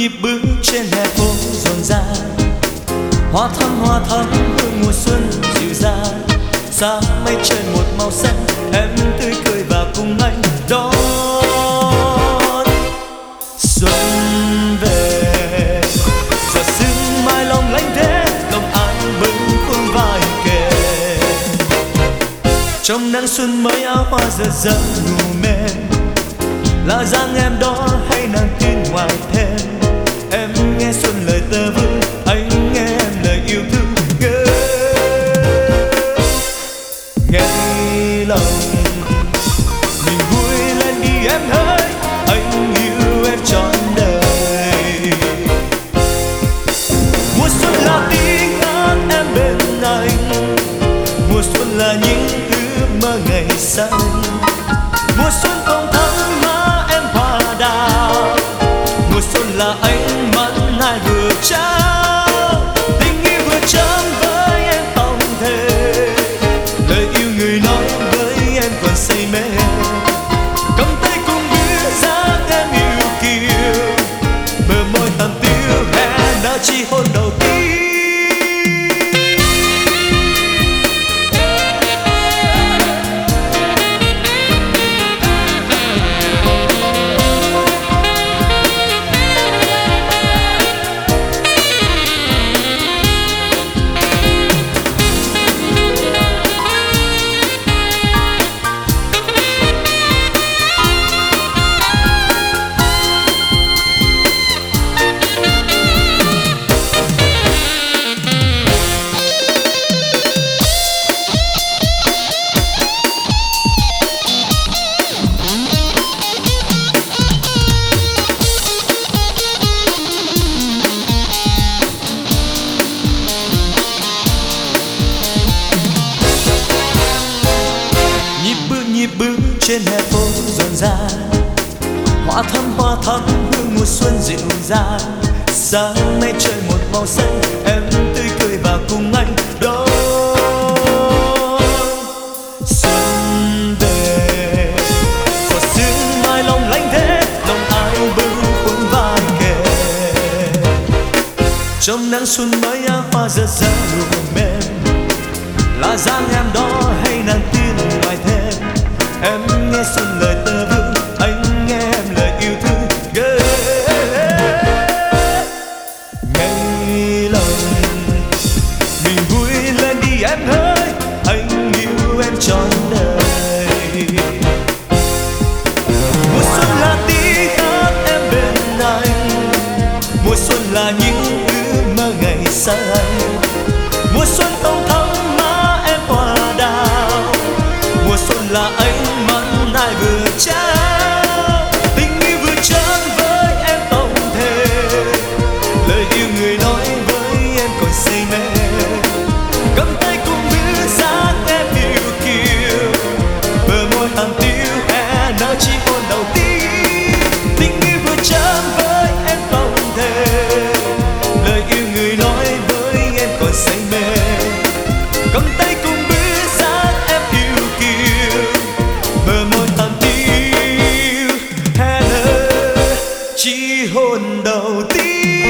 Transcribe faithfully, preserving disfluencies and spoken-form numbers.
nhịp bước trên hè phố rộn ràng, hoa thắm hoa thắm hương mùa xuân dịu dàng. Xa mây trời một màu xanh, em tươi cười và cùng anh đón xuân về. Giờ sương mai long lanh thế, lòng anh bâng khuâng vai kề. Trong nắng xuân mới áo hoa rực rỡ nụ mềm, là dáng em đó hay nàng tin ngoài thêm. Em nghe xuân lời tơ vương, anh nghe em lời yêu thương ngỡ ngày lòng. Mình vui lên đi em hỡi, anh yêu em trọn đời. Mùa xuân là tiếng hát em bên anh, mùa xuân là những ước mơ ngày xanh. Mùa xuân không thắm má em hoa đào, mùa xuân là ánh mắt hai vừa trao. Tình yêu vừa chớm với em tòng thề, lời yêu người nói với em còn say mê. Cầm tay cùng bước dáng em yêu kiều, bờ môi tàn tiêu hè đã chi hôn đầu tiên. Nhịp bước trên hè phố rộn ràng, hoa thắm hoa thắm hương mùa xuân dịu dàng. Sáng nay trời một màu xanh, em tươi cười và cùng anh đón xuân về. Giọt sương mai long lanh thế, lòng ai bâng khuâng vai kề. Trong nắng xuân mới áo hoa rực rỡ nụ mềm, là dáng em đó hay nàng tiên ngoài thêm. Em nghe xuân lời tơ vương, anh nghe em lời yêu thương ghê ngày lòng. Mình vui lên đi em hỡi, anh yêu em trọn đời. Mùa xuân là tiếng hát em bên anh, mùa xuân là những ước mơ ngày xanh. Mùa xuân không thắm má em hoa đào, mùa xuân là ánh mắt ai vừa trao. Tình yêu vừa chớm với em tòng thề, lời yêu người nói với em còn say mê. Cầm tay cùng bước dáng em yêu kiều, bờ môi tàn tiêu hè nở chi hôn đầu tiên. Tình yêu vừa chớm với em tòng thề, lời yêu người nói với em còn say mê. Cầm tay cùng bước dáng em yêu kiều, bờ môi tàn tiêu hè nở chi hôn đầu tiên.